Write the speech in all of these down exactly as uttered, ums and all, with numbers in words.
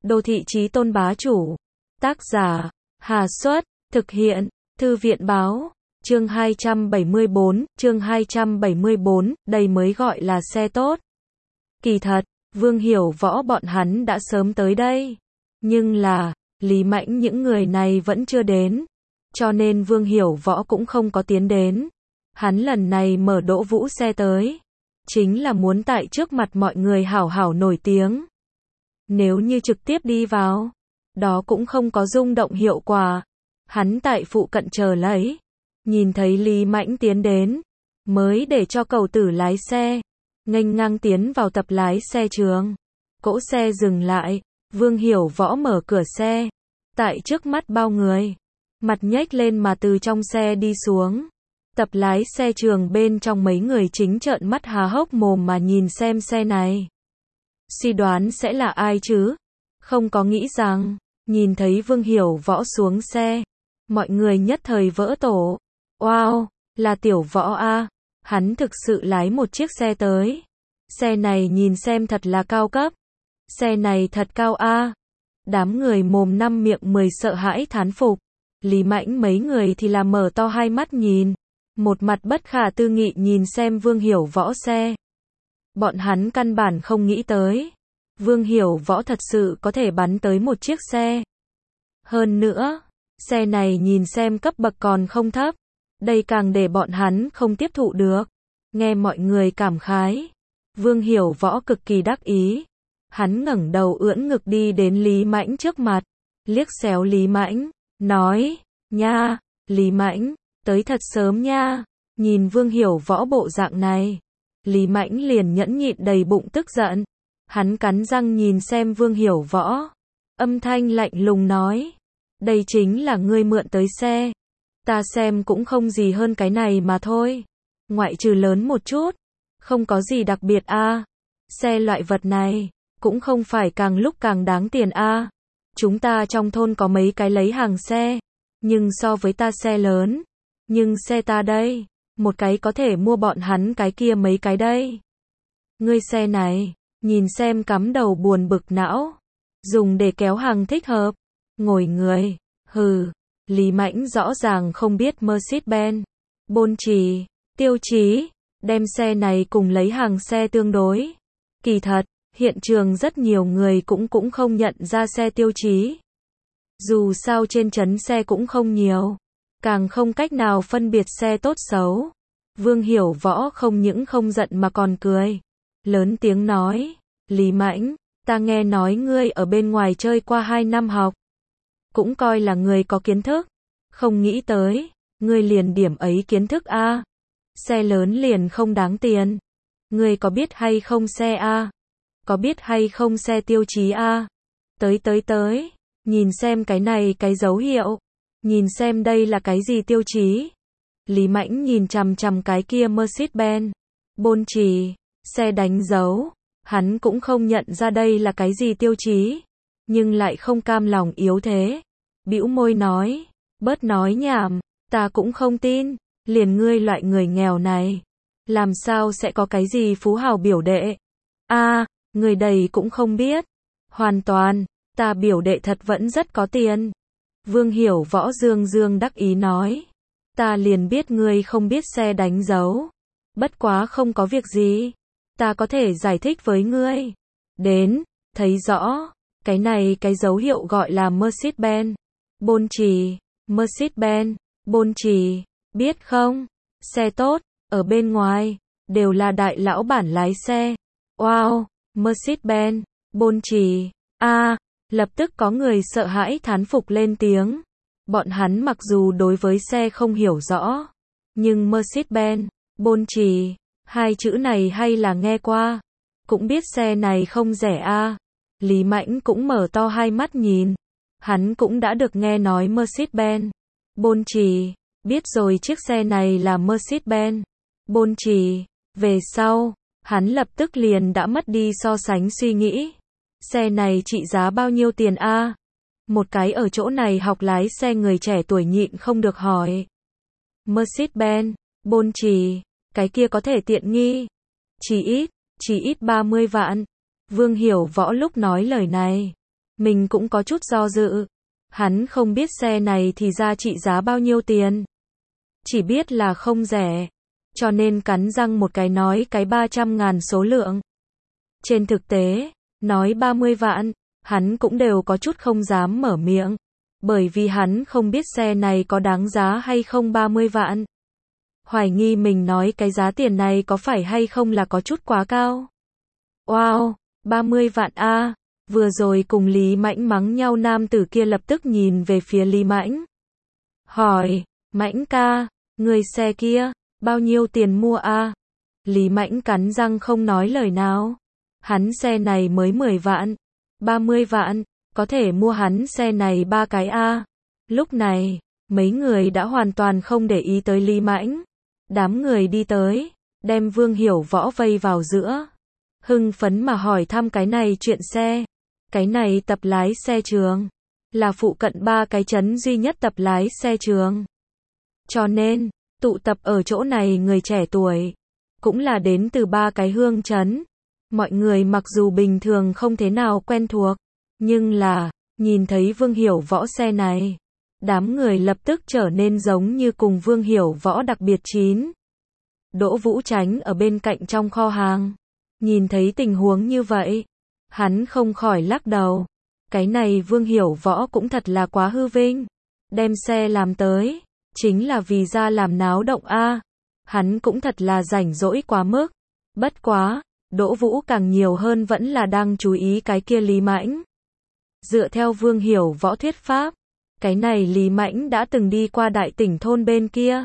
Đô thị chí tôn bá chủ. Tác giả, Hà Xuất, thực hiện, Thư viện báo. Chương hai trăm bảy mươi bốn, chương hai trăm bảy mươi bốn, đây mới gọi là xe tốt. Kỳ thật, Vương Hiểu Võ bọn hắn đã sớm tới đây. Nhưng là, Lý Mãnh những người này vẫn chưa đến. Cho nên Vương Hiểu Võ cũng không có tiến đến. Hắn lần này mở Đỗ Vũ xe tới. Chính là muốn tại trước mặt mọi người hảo hảo nổi tiếng. Nếu như trực tiếp đi vào, đó cũng không có rung động hiệu quả. Hắn tại phụ cận chờ lấy. Nhìn thấy Lý Mãnh tiến đến, mới để cho cầu tử lái xe, nghênh ngang tiến vào tập lái xe trường. Cỗ xe dừng lại, Vương Hiểu Võ mở cửa xe, tại trước mắt bao người, mặt nhếch lên mà từ trong xe đi xuống. Tập lái xe trường bên trong mấy người chính trợn mắt há hốc mồm mà nhìn xem xe này. Suy đoán sẽ là ai chứ? Không có nghĩ rằng, nhìn thấy Vương Hiểu Võ xuống xe, mọi người nhất thời vỡ tổ. Wow, là Tiểu Võ a, hắn thực sự lái một chiếc xe tới. Xe này nhìn xem thật là cao cấp. Xe này thật cao a. Đám người mồm năm miệng mười sợ hãi thán phục. Lý Mãnh mấy người thì là mở to hai mắt nhìn, một mặt bất khả tư nghị nhìn xem Vương Hiểu Võ xe. Bọn hắn căn bản không nghĩ tới, Vương Hiểu Võ thật sự có thể bắn tới một chiếc xe. Hơn nữa, xe này nhìn xem cấp bậc còn không thấp. Đây càng để bọn hắn không tiếp thụ được. Nghe mọi người cảm khái, Vương Hiểu Võ cực kỳ đắc ý. Hắn ngẩng đầu ưỡn ngực đi đến Lý Mãnh trước mặt, liếc xéo Lý Mãnh, nói, nha, Lý Mãnh, tới thật sớm nha. Nhìn Vương Hiểu Võ bộ dạng này, Lý Mãnh liền nhẫn nhịn đầy bụng tức giận. Hắn cắn răng nhìn xem Vương Hiểu Võ, âm thanh lạnh lùng nói, đây chính là ngươi mượn tới xe. Ta xem cũng không gì hơn cái này mà thôi. Ngoại trừ lớn một chút, không có gì đặc biệt a. À. Xe loại vật này, cũng không phải càng lúc càng đáng tiền a. À. Chúng ta trong thôn có mấy cái lấy hàng xe, nhưng so với ta xe lớn. Nhưng xe ta đây, một cái có thể mua bọn hắn cái kia mấy cái đây. Ngươi xe này, nhìn xem cắm đầu buồn bực não. Dùng để kéo hàng thích hợp. Ngồi người, hừ. Lý Mãnh rõ ràng không biết Mercedes-Benz, Bôn Trì, tiêu chí, đem xe này cùng lấy hàng xe tương đối. Kỳ thật, hiện trường rất nhiều người cũng cũng không nhận ra xe tiêu chí. Dù sao trên trấn xe cũng không nhiều, càng không cách nào phân biệt xe tốt xấu. Vương Hiểu Võ không những không giận mà còn cười. Lớn tiếng nói, Lý Mãnh, ta nghe nói ngươi ở bên ngoài chơi qua hai năm học. Cũng coi là người có kiến thức. Không nghĩ tới, ngươi liền điểm ấy kiến thức a. À. Xe lớn liền không đáng tiền. Ngươi có biết hay không xe a? À? Có biết hay không xe tiêu chí a? À? Tới tới tới, nhìn xem cái này cái dấu hiệu. Nhìn xem đây là cái gì tiêu chí. Lý Mãnh nhìn chằm chằm cái kia Mercedes-Benz, Bôn Trì, xe đánh dấu. Hắn cũng không nhận ra đây là cái gì tiêu chí, nhưng lại không cam lòng yếu thế. Bĩu môi nói, bớt nói nhảm, ta cũng không tin, liền ngươi loại người nghèo này, làm sao sẽ có cái gì phú hào biểu đệ. A, à, người đầy cũng không biết. Hoàn toàn, ta biểu đệ thật vẫn rất có tiền. Vương Hiểu Võ dương dương đắc ý nói, ta liền biết ngươi không biết xe đánh dấu. Bất quá không có việc gì, ta có thể giải thích với ngươi. Đến, thấy rõ, cái này cái dấu hiệu gọi là Mercedes-Benz, Bôn Trì, Mercedes-Benz, Bôn Trì, biết không? Xe tốt, ở bên ngoài, đều là đại lão bản lái xe. Wow, Mercedes-Benz, Bôn Trì, a, à, lập tức có người sợ hãi thán phục lên tiếng. Bọn hắn mặc dù đối với xe không hiểu rõ, nhưng Mercedes-Benz, Bôn Trì, hai chữ này hay là nghe qua. Cũng biết xe này không rẻ a. À. Lý Mãnh cũng mở to hai mắt nhìn. Hắn cũng đã được nghe nói Mercedes-Benz, Bôn Trì, biết rồi chiếc xe này là Mercedes-Benz, Bôn Trì. Về sau, hắn lập tức liền đã mất đi so sánh suy nghĩ. Xe này trị giá bao nhiêu tiền a? À? Một cái ở chỗ này học lái xe người trẻ tuổi nhịn không được hỏi. Mercedes-Benz, Bôn Trì, cái kia có thể tiện nghi. Chỉ ít, chỉ ít ba mươi vạn. Vương Hiểu Võ lúc nói lời này, Mình cũng có chút do dự. Hắn không biết xe này thì ra trị giá bao nhiêu tiền. Chỉ biết là không rẻ. Cho nên cắn răng một cái nói cái ba trăm ngàn số lượng. Trên thực tế, nói ba mươi vạn, hắn cũng đều có chút không dám mở miệng. Bởi vì hắn không biết xe này có đáng giá hay không ba mươi vạn. Hoài nghi mình nói cái giá tiền này có phải hay không là có chút quá cao. Wow, ba mươi vạn a. Vừa rồi cùng Lý Mãnh mắng nhau nam tử kia lập tức nhìn về phía Lý Mãnh. Hỏi, Mãnh ca, người xe kia, bao nhiêu tiền mua a? Lý Mãnh cắn răng không nói lời nào. Hắn xe này mới mười vạn, ba mươi vạn, có thể mua hắn xe này ba cái a. Lúc này, mấy người đã hoàn toàn không để ý tới Lý Mãnh. Đám người đi tới, đem Vương Hiểu Võ vây vào giữa. Hưng phấn mà hỏi thăm cái này chuyện xe. Cái này tập lái xe trường. Là phụ cận ba cái trấn duy nhất tập lái xe trường. Cho nên, tụ tập ở chỗ này người trẻ tuổi. Cũng là đến từ ba cái hương trấn. Mọi người mặc dù bình thường không thế nào quen thuộc. Nhưng là, nhìn thấy Vương Hiểu Võ xe này. Đám người lập tức trở nên giống như cùng Vương Hiểu Võ đặc biệt chín. Đỗ Vũ Chánh ở bên cạnh trong kho hàng. Nhìn thấy tình huống như vậy. Hắn không khỏi lắc đầu. Cái này Vương Hiểu Võ cũng thật là quá hư vinh. Đem xe làm tới. Chính là vì ra làm náo động a. Hắn cũng thật là rảnh rỗi quá mức. Bất quá, Đỗ Vũ càng nhiều hơn vẫn là đang chú ý cái kia Lý Mãnh. Dựa theo Vương Hiểu Võ thuyết pháp. Cái này Lý Mãnh đã từng đi qua đại tỉnh thôn bên kia.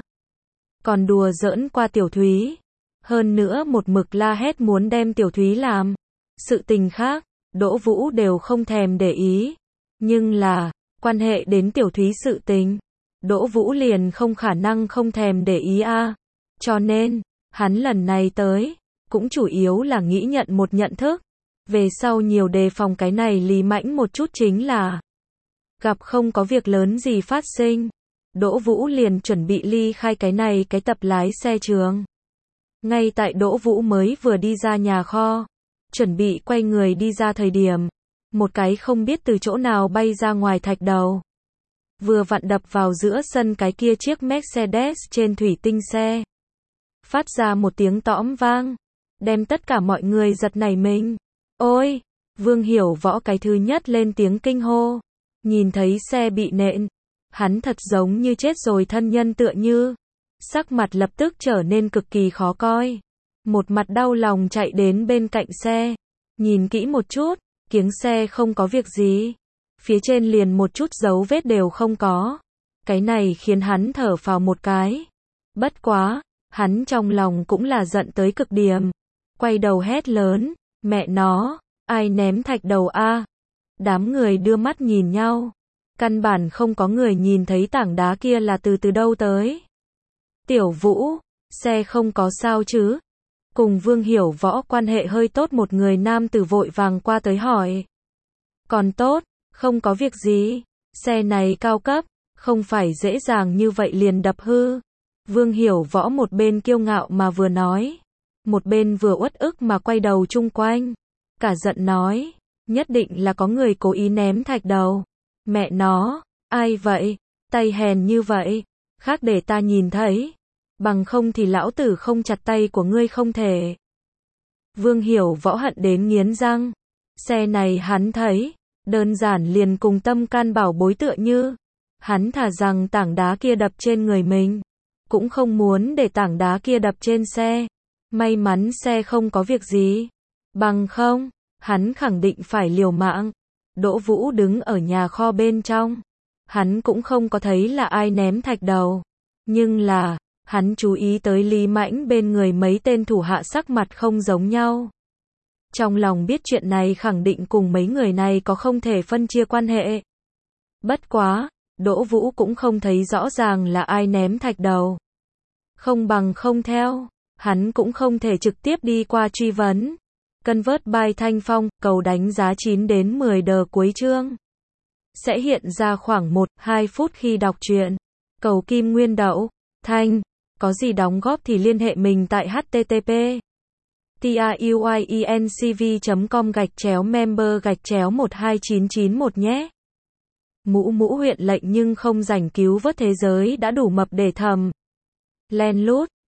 Còn đùa giỡn qua Tiểu Thúy. Hơn nữa một mực la hét muốn đem Tiểu Thúy làm. Sự tình khác, Đỗ Vũ đều không thèm để ý. Nhưng là, quan hệ đến Tiểu Thúy sự tình. Đỗ Vũ liền không khả năng không thèm để ý a. Cho nên, hắn lần này tới, cũng chủ yếu là nghĩ nhận một nhận thức. Về sau nhiều đề phòng cái này Lý Mãnh một chút chính là gặp không có việc lớn gì phát sinh. Đỗ Vũ liền chuẩn bị ly khai cái này cái tập lái xe trường. Ngay tại Đỗ Vũ mới vừa đi ra nhà kho, chuẩn bị quay người đi ra thời điểm, một cái không biết từ chỗ nào bay ra ngoài thạch đầu. Vừa vặn đập vào giữa sân cái kia chiếc Mercedes trên thủy tinh xe. Phát ra một tiếng tõm vang, đem tất cả mọi người giật nảy mình. Ôi, Vương Hiểu Võ cái thứ nhất lên tiếng kinh hô. Nhìn thấy xe bị nện, hắn thật giống như chết rồi thân nhân tựa như. Sắc mặt lập tức trở nên cực kỳ khó coi. Một mặt đau lòng chạy đến bên cạnh xe. Nhìn kỹ một chút, kiếng xe không có việc gì. Phía trên liền một chút dấu vết đều không có. Cái này khiến hắn thở phào một cái. Bất quá, hắn trong lòng cũng là giận tới cực điểm. Quay đầu hét lớn, mẹ nó, ai ném thạch đầu a? Đám người đưa mắt nhìn nhau. Căn bản không có người nhìn thấy tảng đá kia là từ từ đâu tới. Tiểu Vũ, xe không có sao chứ? Cùng Vương Hiểu Võ quan hệ hơi tốt một người nam tử vội vàng qua tới hỏi. Còn tốt, không có việc gì. Xe này cao cấp, không phải dễ dàng như vậy liền đập hư. Vương Hiểu Võ một bên kiêu ngạo mà vừa nói. Một bên vừa uất ức mà quay đầu chung quanh. Cả giận nói, nhất định là có người cố ý ném thạch đầu. Mẹ nó, ai vậy? Tay hèn như vậy, khác để ta nhìn thấy. Bằng không thì lão tử không chặt tay của ngươi không thể. Vương Hiểu Võ hận đến nghiến răng. Xe này hắn thấy, đơn giản liền cùng tâm can bảo bối tựa như. Hắn thà rằng tảng đá kia đập trên người mình. Cũng không muốn để tảng đá kia đập trên xe. May mắn xe không có việc gì. Bằng không, hắn khẳng định phải liều mạng. Đỗ Vũ đứng ở nhà kho bên trong. Hắn cũng không có thấy là ai ném thạch đầu. Nhưng là, hắn chú ý tới Lý Mãnh bên người mấy tên thủ hạ sắc mặt không giống nhau. Trong lòng biết chuyện này khẳng định cùng mấy người này có không thể phân chia quan hệ. Bất quá, Đỗ Vũ cũng không thấy rõ ràng là ai ném thạch đầu. Không bằng không theo, hắn cũng không thể trực tiếp đi qua truy vấn. Convert by Thanh Phong, cầu đánh giá chín đến mười đờ cuối chương. Sẽ hiện ra khoảng một đến hai phút khi đọc truyện. Cầu Kim Nguyên Đậu, Thanh, có gì đóng góp thì liên hệ mình tại H T T P tiuyiencv chấm com gạch chéo member gạch chéo một hai chín chín một nhé. Mũ mũ huyện lệnh nhưng không rảnh cứu vớt thế giới đã đủ mập để thầm. Len lút.